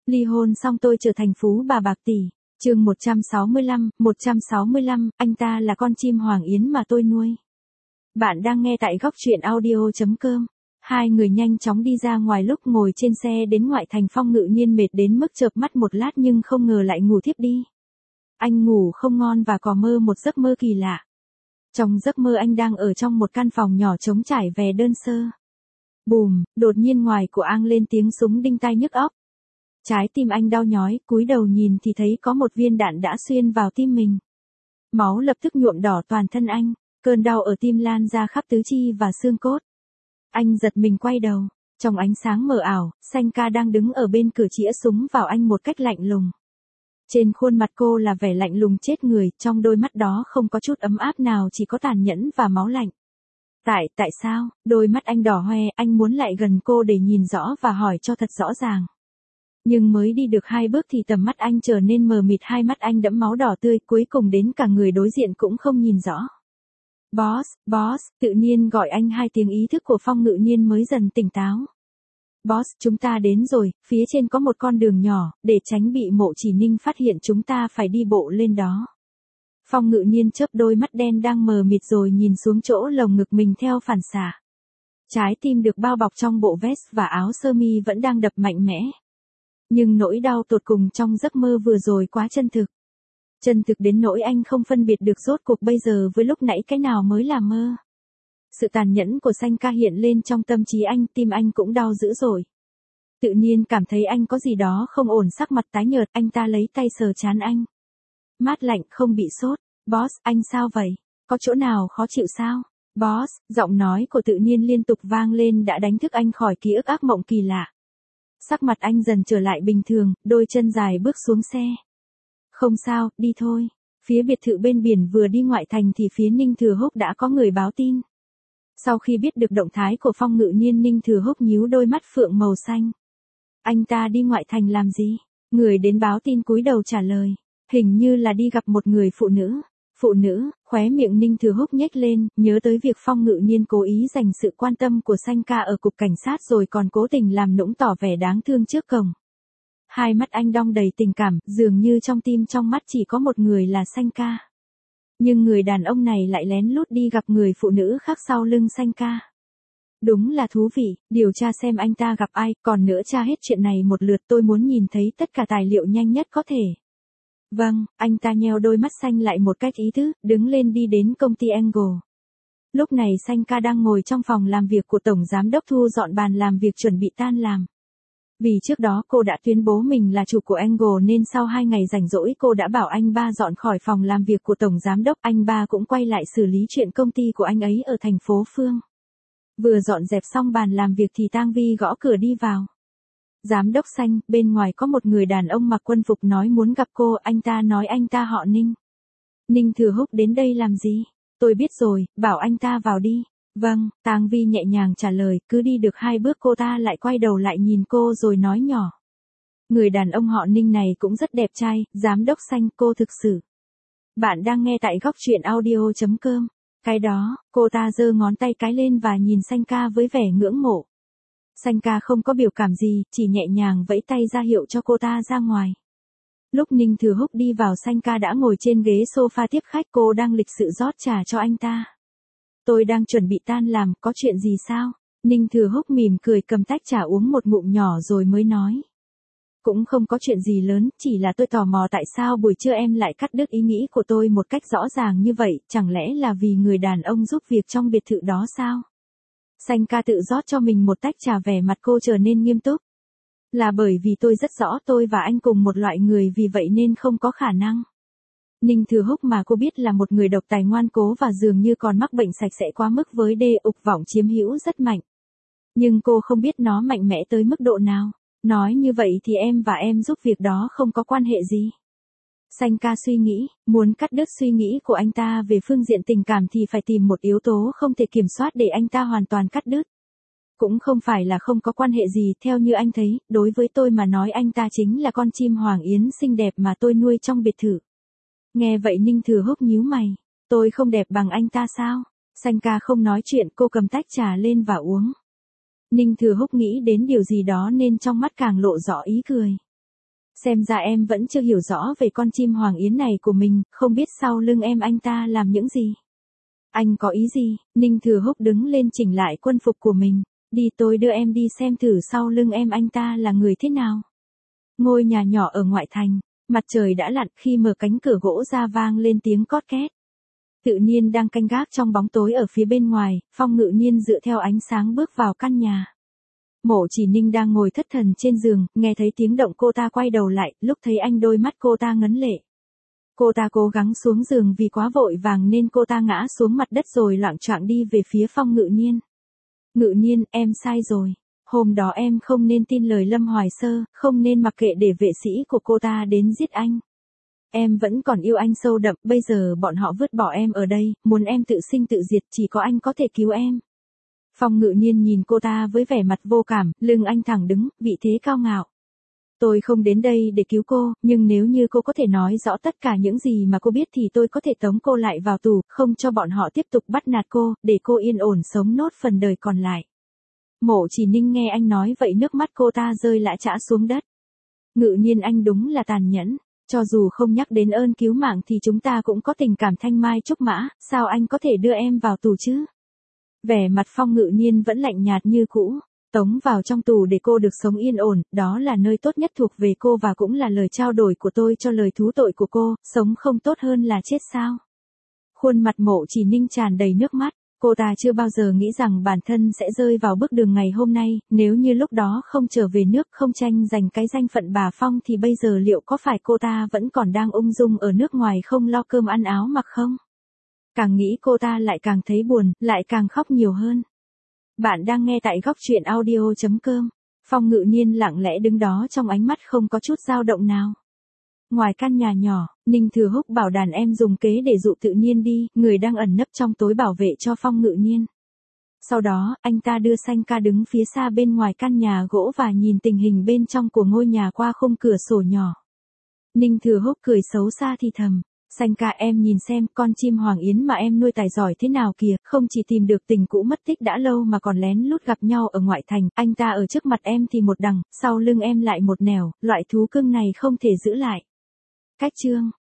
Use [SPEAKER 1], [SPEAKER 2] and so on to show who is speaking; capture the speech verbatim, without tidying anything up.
[SPEAKER 1] Ly hôn xong tôi trở thành phú bà bạc tỷ. Chương một trăm sáu mươi lăm, một trăm sáu mươi lăm, anh ta là con chim Hoàng Yến mà tôi nuôi. Bạn đang nghe tại góc truyện audio chấm com. Hai người nhanh chóng đi ra ngoài, lúc ngồi trên xe đến ngoại thành Phong Ngự Nhiên mệt đến mức chợp mắt một lát nhưng không ngờ lại ngủ thiếp đi. Anh ngủ không ngon và có mơ một giấc mơ kỳ lạ. Trong giấc mơ anh đang ở trong một căn phòng nhỏ trống trải ve đơn sơ. Bùm, đột nhiên ngoài của ang lên tiếng súng đinh tai nhức óc. Trái tim anh đau nhói, cúi đầu nhìn thì thấy có một viên đạn đã xuyên vào tim mình. Máu lập tức nhuộm đỏ toàn thân anh, cơn đau ở tim lan ra khắp tứ chi và xương cốt. Anh giật mình quay đầu, trong ánh sáng mờ ảo, Sanh Ca đang đứng ở bên cửa chĩa súng vào anh một cách lạnh lùng. Trên khuôn mặt cô là vẻ lạnh lùng chết người, trong đôi mắt đó không có chút ấm áp nào, chỉ có tàn nhẫn và máu lạnh. Tại, tại sao? Đôi mắt anh đỏ hoe, anh muốn lại gần cô để nhìn rõ và hỏi cho thật rõ ràng. Nhưng mới đi được hai bước thì tầm mắt anh trở nên mờ mịt, hai mắt anh đẫm máu đỏ tươi, cuối cùng đến cả người đối diện cũng không nhìn rõ. Boss, boss, tự nhiên gọi anh hai tiếng, ý thức của Phong Ngự Nhiên mới dần tỉnh táo. Boss, chúng ta đến rồi, phía trên có một con đường nhỏ, để tránh bị Mộ Chỉ Ninh phát hiện chúng ta phải đi bộ lên đó. Phong Ngự Nhiên chớp đôi mắt đen đang mờ mịt rồi nhìn xuống chỗ lồng ngực mình theo phản xạ. Trái tim được bao bọc trong bộ vest và áo sơ mi vẫn đang đập mạnh mẽ. Nhưng nỗi đau tột cùng trong giấc mơ vừa rồi quá chân thực. Chân thực đến nỗi anh không phân biệt được rốt cuộc bây giờ với lúc nãy cái nào mới là mơ. Sự tàn nhẫn của Sanh Ca hiện lên trong tâm trí anh, tim anh cũng đau dữ dội. Tự nhiên cảm thấy anh có gì đó không ổn, sắc mặt tái nhợt, anh ta lấy tay sờ trán anh. Mát lạnh, không bị sốt. Boss, anh sao vậy? Có chỗ nào khó chịu sao? Boss, giọng nói của Tự Nhiên liên tục vang lên đã đánh thức anh khỏi ký ức ác mộng kỳ lạ. Sắc mặt anh dần trở lại bình thường, đôi chân dài bước xuống xe. Không sao, đi thôi. Phía biệt thự bên biển vừa đi ngoại thành thì phía Ninh Thừa Húc đã có người báo tin. Sau khi biết được động thái của Phong Ngự Nhiên, Ninh Thừa Húc nhíu đôi mắt phượng màu xanh. Anh ta đi ngoại thành làm gì? Người đến báo tin cúi đầu trả lời. Hình như là đi gặp một người phụ nữ. Phụ nữ, khóe miệng Ninh Thừa Húc nhếch lên, nhớ tới việc Phong Ngự Nhiên cố ý dành sự quan tâm của Sanh Ca ở cục cảnh sát rồi còn cố tình làm nũng tỏ vẻ đáng thương trước cổng. Hai mắt anh đong đầy tình cảm, dường như trong tim trong mắt chỉ có một người là Sanh Ca. Nhưng người đàn ông này lại lén lút đi gặp người phụ nữ khác sau lưng Sanh Ca. Đúng là thú vị, điều tra xem anh ta gặp ai, còn nữa tra hết chuyện này một lượt, tôi muốn nhìn thấy tất cả tài liệu nhanh nhất có thể. Vâng, anh ta nheo đôi mắt xanh lại một cách ý thức, đứng lên đi đến công ty Angle. Lúc này Sanh Ca đang ngồi trong phòng làm việc của Tổng Giám đốc thu dọn bàn làm việc chuẩn bị tan làm. Vì trước đó cô đã tuyên bố mình là chủ của Angle nên sau hai ngày rảnh rỗi cô đã bảo anh ba dọn khỏi phòng làm việc của Tổng Giám đốc, anh ba cũng quay lại xử lý chuyện công ty của anh ấy ở thành phố Phương. Vừa dọn dẹp xong bàn làm việc thì Tang Vi gõ cửa đi vào. Giám đốc Sanh, bên ngoài có một người đàn ông mặc quân phục nói muốn gặp cô, anh ta nói anh ta họ Ninh. Ninh Thừa Húc đến đây làm gì? Tôi biết rồi, bảo anh ta vào đi. Vâng, Tang Vi nhẹ nhàng trả lời, cứ đi được hai bước cô ta lại quay đầu lại nhìn cô rồi nói nhỏ. Người đàn ông họ Ninh này cũng rất đẹp trai, giám đốc Sanh, cô thực sự. Bạn đang nghe tại góc truyện audio chấm com. Cái đó, cô ta giơ ngón tay cái lên và nhìn Sanh Ca với vẻ ngưỡng mộ. Sanh Ca không có biểu cảm gì, chỉ nhẹ nhàng vẫy tay ra hiệu cho cô ta ra ngoài. Lúc Ninh Thừa Húc đi vào, Sanh Ca đã ngồi trên ghế sofa tiếp khách, cô đang lịch sự rót trà cho anh ta. Tôi đang chuẩn bị tan làm, có chuyện gì sao? Ninh Thừa Húc mỉm cười cầm tách trà uống một ngụm nhỏ rồi mới nói. Cũng không có chuyện gì lớn, chỉ là tôi tò mò tại sao buổi trưa em lại cắt đứt ý nghĩ của tôi một cách rõ ràng như vậy, chẳng lẽ là vì người đàn ông giúp việc trong biệt thự đó sao? Sanh Ca tự rót cho mình một tách trà, vẻ mặt cô trở nên nghiêm túc. Là bởi vì tôi rất rõ tôi và anh cùng một loại người, vì vậy nên không có khả năng. Ninh Thừa Húc mà cô biết là một người độc tài ngoan cố và dường như còn mắc bệnh sạch sẽ quá mức với đê ục vọng chiếm hữu rất mạnh. Nhưng cô không biết nó mạnh mẽ tới mức độ nào. Nói như vậy thì em và em giúp việc đó không có quan hệ gì. Sanh Ca suy nghĩ, muốn cắt đứt suy nghĩ của anh ta về phương diện tình cảm thì phải tìm một yếu tố không thể kiểm soát để anh ta hoàn toàn cắt đứt. Cũng không phải là không có quan hệ gì, theo như anh thấy, đối với tôi mà nói anh ta chính là con chim Hoàng Yến xinh đẹp mà tôi nuôi trong biệt thự. Nghe vậy Ninh Thừa Húc nhíu mày, tôi không đẹp bằng anh ta sao? Sanh Ca không nói chuyện, cô cầm tách trà lên và uống. Ninh Thừa Húc nghĩ đến điều gì đó nên trong mắt càng lộ rõ ý cười. Xem ra em vẫn chưa hiểu rõ về con chim Hoàng Yến này của mình, không biết sau lưng em anh ta làm những gì. Anh có ý gì? Ninh Thừa Húc đứng lên chỉnh lại quân phục của mình. Đi, tôi đưa em đi xem thử sau lưng em anh ta là người thế nào. Ngôi nhà nhỏ ở ngoại thành, mặt trời đã lặn khi mở cánh cửa gỗ ra vang lên tiếng cót két. Tự Nhiên đang canh gác trong bóng tối ở phía bên ngoài, Phong Ngự Nhiên dựa theo ánh sáng bước vào căn nhà. Mộ Chỉ Ninh đang ngồi thất thần trên giường, nghe thấy tiếng động cô ta quay đầu lại, lúc thấy anh đôi mắt cô ta ngấn lệ. Cô ta cố gắng xuống giường vì quá vội vàng nên cô ta ngã xuống mặt đất rồi loạng choạng đi về phía Phong Ngự Nhiên. Ngự Nhiên, em sai rồi. Hôm đó em không nên tin lời Lâm Hoài Sơ, không nên mặc kệ để vệ sĩ của cô ta đến giết anh. Em vẫn còn yêu anh sâu đậm, bây giờ bọn họ vứt bỏ em ở đây, muốn em tự sinh tự diệt, chỉ có anh có thể cứu em. Phong Ngự Nhiên nhìn cô ta với vẻ mặt vô cảm, lưng anh thẳng đứng, vị thế cao ngạo. Tôi không đến đây để cứu cô, nhưng nếu như cô có thể nói rõ tất cả những gì mà cô biết thì tôi có thể tống cô lại vào tù, không cho bọn họ tiếp tục bắt nạt cô, để cô yên ổn sống nốt phần đời còn lại. Mộ Chỉ Ninh nghe anh nói vậy nước mắt cô ta rơi lã chã xuống đất. Ngự Nhiên, anh đúng là tàn nhẫn, cho dù không nhắc đến ơn cứu mạng thì chúng ta cũng có tình cảm thanh mai trúc mã, sao anh có thể đưa em vào tù chứ? Vẻ mặt Phong Ngự Nhiên vẫn lạnh nhạt như cũ. Tống vào trong tù để cô được sống yên ổn, đó là nơi tốt nhất thuộc về cô và cũng là lời trao đổi của tôi cho lời thú tội của cô, sống không tốt hơn là chết sao? Khuôn mặt Mộ Chỉ Ninh tràn đầy nước mắt, cô ta chưa bao giờ nghĩ rằng bản thân sẽ rơi vào bước đường ngày hôm nay, nếu như lúc đó không trở về nước, không tranh giành cái danh phận bà Phong thì bây giờ liệu có phải cô ta vẫn còn đang ung dung ở nước ngoài không lo cơm ăn áo mặc không? Càng nghĩ cô ta lại càng thấy buồn, lại càng khóc nhiều hơn. Bạn đang nghe tại góc truyện audio chấm com. Phong Ngự Nhiên lặng lẽ đứng đó trong ánh mắt không có chút dao động nào. Ngoài căn nhà nhỏ, Ninh Thừa Húc bảo đàn em dùng kế để dụ Tự Nhiên đi, người đang ẩn nấp trong tối bảo vệ cho Phong Ngự Nhiên. Sau đó, anh ta đưa Sanh Ca đứng phía xa bên ngoài căn nhà gỗ và nhìn tình hình bên trong của ngôi nhà qua khung cửa sổ nhỏ. Ninh Thừa Húc cười xấu xa thì thầm. Sanh Ca, em nhìn xem, con chim Hoàng Yến mà em nuôi tài giỏi thế nào kìa, không chỉ tìm được tình cũ mất tích đã lâu mà còn lén lút gặp nhau ở ngoại thành, anh ta ở trước mặt em thì một đằng, sau lưng em lại một nẻo, loại thú cưng này không thể giữ lại. Cách chương